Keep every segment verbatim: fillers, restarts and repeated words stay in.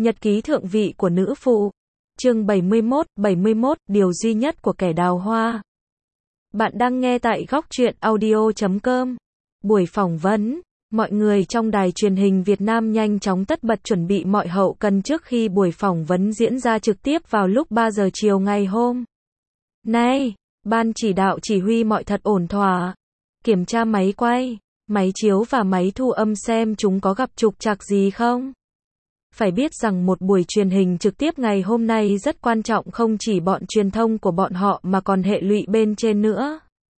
Nhật ký thượng vị của nữ phụ. Chương bảy mươi mốt, bảy mươi mốt, điều duy nhất của kẻ đào hoa. Bạn đang nghe tại góc truyện audio chấm com. Buổi phỏng vấn, mọi người trong đài truyền hình Việt Nam nhanh chóng tất bật chuẩn bị mọi hậu cần trước khi buổi phỏng vấn diễn ra trực tiếp vào lúc ba giờ chiều ngày hôm nay. Ban chỉ đạo chỉ huy mọi thật ổn thỏa. Kiểm tra máy quay, máy chiếu và máy thu âm xem chúng có gặp trục trặc gì không. Phải biết rằng một buổi truyền hình trực tiếp ngày hôm nay rất quan trọng, không chỉ bọn truyền thông của bọn họ mà còn hệ lụy bên trên nữa.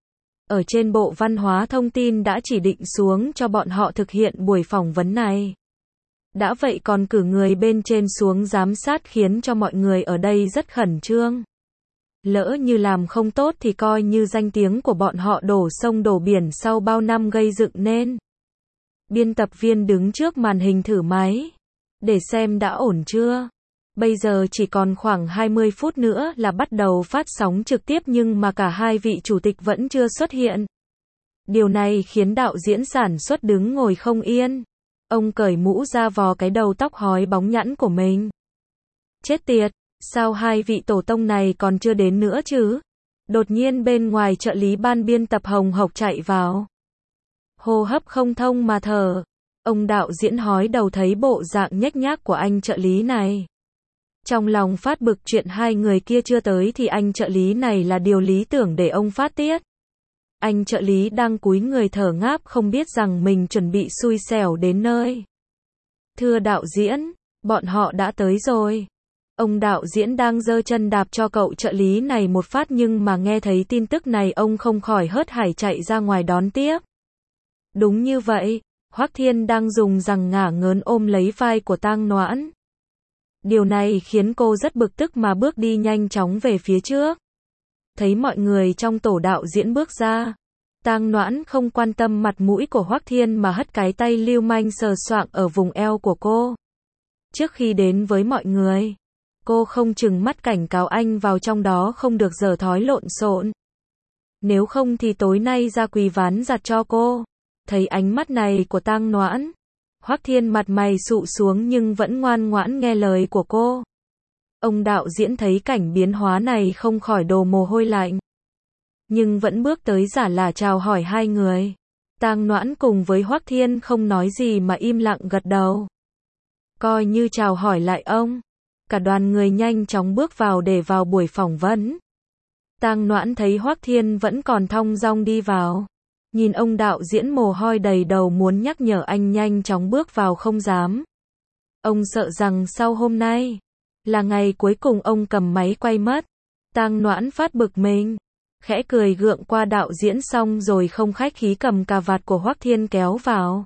Ở trên Bộ Văn hóa Thông tin đã chỉ định xuống cho bọn họ thực hiện buổi phỏng vấn này. Đã vậy còn cử người bên trên xuống giám sát khiến cho mọi người ở đây rất khẩn trương. Lỡ như làm không tốt thì coi như danh tiếng của bọn họ đổ sông đổ biển sau bao năm gây dựng nên. Biên tập viên đứng trước màn hình thử máy để xem đã ổn chưa. Bây giờ chỉ còn khoảng hai mươi phút nữa là bắt đầu phát sóng trực tiếp nhưng mà cả hai vị chủ tịch vẫn chưa xuất hiện. Điều này khiến đạo diễn sản xuất đứng ngồi không yên. Ông cởi mũ ra vò cái đầu tóc hói bóng nhẵn của mình. Chết tiệt, sao hai vị tổ tông này còn chưa đến nữa chứ? Đột nhiên bên ngoài trợ lý ban biên tập hồng hộc chạy vào. Hô hấp không thông mà thở. Ông đạo diễn hói đầu thấy bộ dạng nhếch nhác của anh trợ lý này. Trong lòng phát bực, chuyện hai người kia chưa tới thì anh trợ lý này là điều lý tưởng để ông phát tiết. Anh trợ lý đang cúi người thở ngáp không biết rằng mình chuẩn bị xui xẻo đến nơi. Thưa đạo diễn, bọn họ đã tới rồi. Ông đạo diễn đang giơ chân đạp cho cậu trợ lý này một phát nhưng mà nghe thấy tin tức này ông không khỏi hớt hải chạy ra ngoài đón tiếp. Đúng như vậy. Hoắc Thiên đang dùng giằng ngả ngớn ôm lấy vai của Tang Noãn. Điều này khiến cô rất bực tức mà bước đi nhanh chóng về phía trước. Thấy mọi người trong tổ đạo diễn bước ra, Tang Noãn không quan tâm mặt mũi của Hoắc Thiên mà hất cái tay lưu manh sờ soạng ở vùng eo của cô. Trước khi đến với mọi người, cô không chừng mắt cảnh cáo anh vào trong đó không được dở thói lộn xộn. Nếu không thì tối nay ra quỳ ván giặt cho cô. Thấy ánh mắt này của Tang Noãn, Hoắc Thiên mặt mày sụ xuống nhưng vẫn ngoan ngoãn nghe lời của cô. Ông đạo diễn thấy cảnh biến hóa này không khỏi đổ mồ hôi lạnh. Nhưng vẫn bước tới giả là chào hỏi hai người. Tang Noãn cùng với Hoắc Thiên không nói gì mà im lặng gật đầu. Coi như chào hỏi lại ông. Cả đoàn người nhanh chóng bước vào để vào buổi phỏng vấn. Tang Noãn thấy Hoắc Thiên vẫn còn thong dong đi vào. Nhìn ông đạo diễn mồ hôi đầy đầu muốn nhắc nhở anh nhanh chóng bước vào không dám. Ông sợ rằng sau hôm nay là ngày cuối cùng ông cầm máy quay mất. Tang Noãn phát bực mình, khẽ cười gượng qua đạo diễn xong rồi không khách khí cầm cà vạt của Hoắc Thiên kéo vào.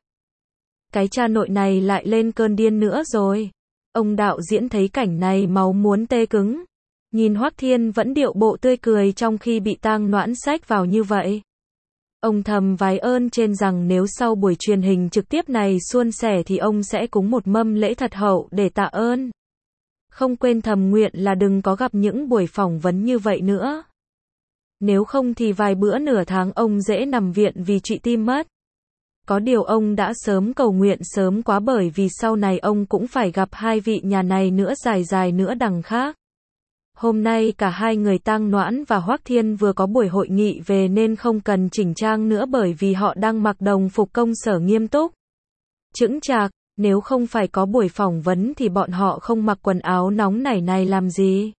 Cái cha nội này lại lên cơn điên nữa rồi. Ông đạo diễn thấy cảnh này máu muốn tê cứng. Nhìn Hoắc Thiên vẫn điệu bộ tươi cười trong khi bị Tang Noãn xách vào như vậy. Ông thầm vái ơn trên rằng nếu sau buổi truyền hình trực tiếp này suôn sẻ thì ông sẽ cúng một mâm lễ thật hậu để tạ ơn. Không quên thầm nguyện là đừng có gặp những buổi phỏng vấn như vậy nữa. Nếu không thì vài bữa nửa tháng ông dễ nằm viện vì trụy tim mất. Có điều ông đã sớm cầu nguyện sớm quá bởi vì sau này ông cũng phải gặp hai vị nhà này nữa dài dài nữa đằng khác. Hôm nay cả hai người Tang Noãn và Hoắc Thiên vừa có buổi hội nghị về nên không cần chỉnh trang nữa bởi vì họ đang mặc đồng phục công sở nghiêm túc. Chững chạc, nếu không phải có buổi phỏng vấn thì bọn họ không mặc quần áo nóng nảy này làm gì.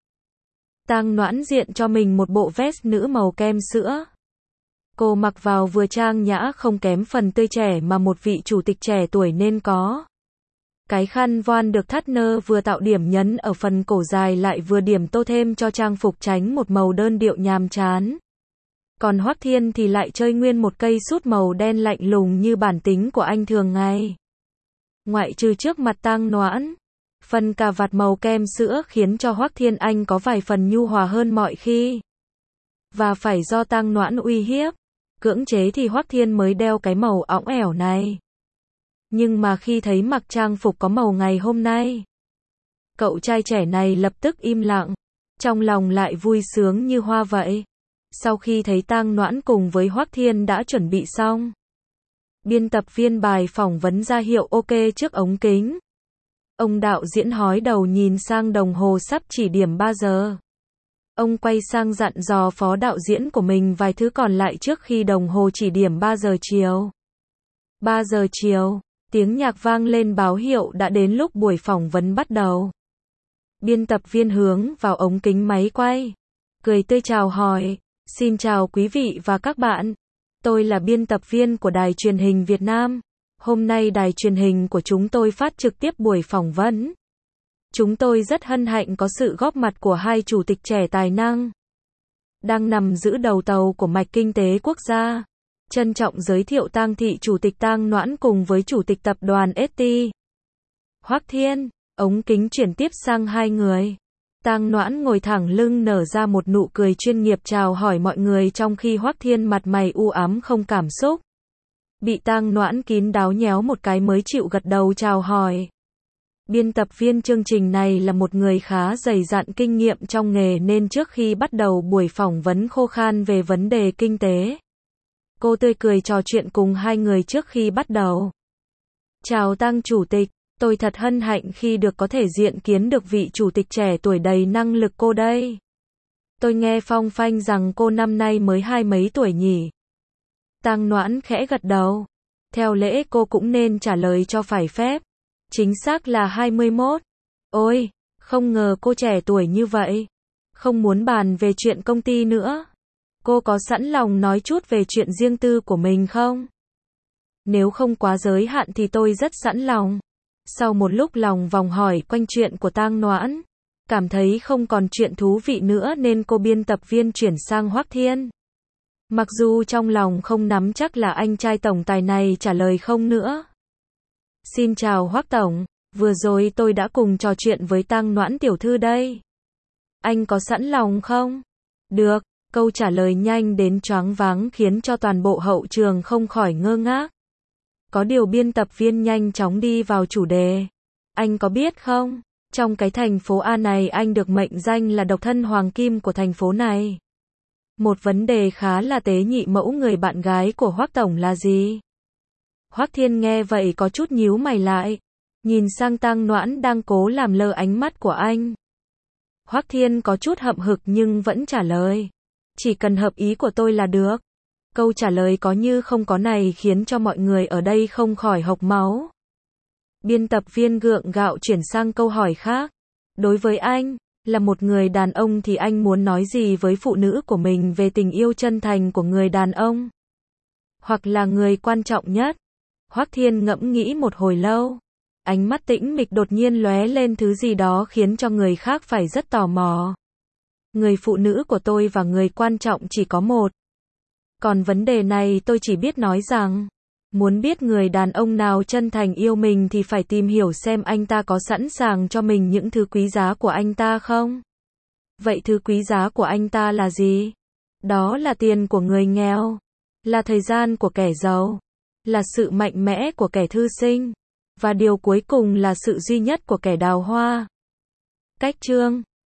Tang Noãn diện cho mình một bộ vest nữ màu kem sữa. Cô mặc vào vừa trang nhã không kém phần tươi trẻ mà một vị chủ tịch trẻ tuổi nên có. Cái khăn voan được thắt nơ vừa tạo điểm nhấn ở phần cổ dài lại vừa điểm tô thêm cho trang phục tránh một màu đơn điệu nhàm chán. Còn Hoắc Thiên thì lại chơi nguyên một cây sút màu đen lạnh lùng như bản tính của anh thường ngày. Ngoại trừ trước mặt Tang Noãn, phần cà vạt màu kem sữa khiến cho Hoắc Thiên anh có vài phần nhu hòa hơn mọi khi. Và phải do Tang Noãn uy hiếp, cưỡng chế thì Hoắc Thiên mới đeo cái màu óng ẻo này. Nhưng mà khi thấy mặc trang phục có màu ngày hôm nay, cậu trai trẻ này lập tức im lặng, trong lòng lại vui sướng như hoa vậy. Sau khi thấy Tang Noãn cùng với Hoắc Thiên đã chuẩn bị xong, biên tập viên bài phỏng vấn ra hiệu ok trước ống kính. Ông đạo diễn hói đầu nhìn sang đồng hồ sắp chỉ điểm ba giờ. Ông quay sang dặn dò phó đạo diễn của mình vài thứ còn lại trước khi đồng hồ chỉ điểm ba giờ chiều. ba giờ chiều, tiếng nhạc vang lên báo hiệu đã đến lúc buổi phỏng vấn bắt đầu. Biên tập viên hướng vào ống kính máy quay, cười tươi chào hỏi, xin chào quý vị và các bạn. Tôi là biên tập viên của Đài Truyền hình Việt Nam. Hôm nay đài truyền hình của chúng tôi phát trực tiếp buổi phỏng vấn. Chúng tôi rất hân hạnh có sự góp mặt của hai chủ tịch trẻ tài năng đang nằm giữ đầu tàu của mạch kinh tế quốc gia. Trân trọng giới thiệu Tang Thị Chủ tịch Tang Noãn cùng với Chủ tịch Tập đoàn ét tê. Hoắc Thiên, ống kính chuyển tiếp sang hai người. Tang Noãn ngồi thẳng lưng nở ra một nụ cười chuyên nghiệp chào hỏi mọi người trong khi Hoắc Thiên mặt mày u ám không cảm xúc. Bị Tang Noãn kín đáo nhéo một cái mới chịu gật đầu chào hỏi. Biên tập viên chương trình này là một người khá dày dặn kinh nghiệm trong nghề nên trước khi bắt đầu buổi phỏng vấn khô khan về vấn đề kinh tế. Cô tươi cười trò chuyện cùng hai người trước khi bắt đầu. Chào Tang Chủ tịch, tôi thật hân hạnh khi được có thể diện kiến được vị chủ tịch trẻ tuổi đầy năng lực cô đây. Tôi nghe phong phanh rằng cô năm nay mới hai mấy tuổi nhỉ? Tang Noãn khẽ gật đầu. Theo lễ cô cũng nên trả lời cho phải phép. Chính xác là hai mươi mốt. Ôi, không ngờ cô trẻ tuổi như vậy. Không muốn bàn về chuyện công ty nữa. Cô có sẵn lòng nói chút về chuyện riêng tư của mình không? Nếu không quá giới hạn thì tôi rất sẵn lòng. Sau một lúc lòng vòng hỏi quanh chuyện của Tang Noãn, cảm thấy không còn chuyện thú vị nữa nên cô biên tập viên chuyển sang Hoắc Thiên. Mặc dù trong lòng không nắm chắc là anh trai tổng tài này trả lời không nữa. Xin chào Hoắc tổng, vừa rồi tôi đã cùng trò chuyện với Tang Noãn tiểu thư đây. Anh có sẵn lòng không? Được, câu trả lời nhanh đến choáng váng khiến cho toàn bộ hậu trường không khỏi ngơ ngác. Có điều biên tập viên nhanh chóng đi vào chủ đề. Anh có biết không, trong cái thành phố A này anh được mệnh danh là độc thân hoàng kim của thành phố này. Một vấn đề khá là tế nhị mẫu người bạn gái của Hoắc tổng là gì? Hoắc Thiên nghe vậy có chút nhíu mày lại, nhìn sang Tang Noãn đang cố làm lơ ánh mắt của anh. Hoắc Thiên có chút hậm hực nhưng vẫn trả lời, chỉ cần hợp ý của tôi là được. Câu trả lời có như không có này khiến cho mọi người ở đây không khỏi hộc máu. Biên tập viên gượng gạo chuyển sang câu hỏi khác. Đối với anh, là một người đàn ông thì anh muốn nói gì với phụ nữ của mình về tình yêu chân thành của người đàn ông? Hoặc là người quan trọng nhất? Hoắc Thiên ngẫm nghĩ một hồi lâu. Ánh mắt tĩnh mịch đột nhiên lóe lên thứ gì đó khiến cho người khác phải rất tò mò. Người phụ nữ của tôi và người quan trọng chỉ có một. Còn vấn đề này tôi chỉ biết nói rằng, muốn biết người đàn ông nào chân thành yêu mình thì phải tìm hiểu xem anh ta có sẵn sàng cho mình những thứ quý giá của anh ta không? Vậy thứ quý giá của anh ta là gì? Đó là tiền của người nghèo, là thời gian của kẻ giàu, là sự mạnh mẽ của kẻ thư sinh, và điều cuối cùng là sự duy nhất của kẻ đào hoa. Cách chương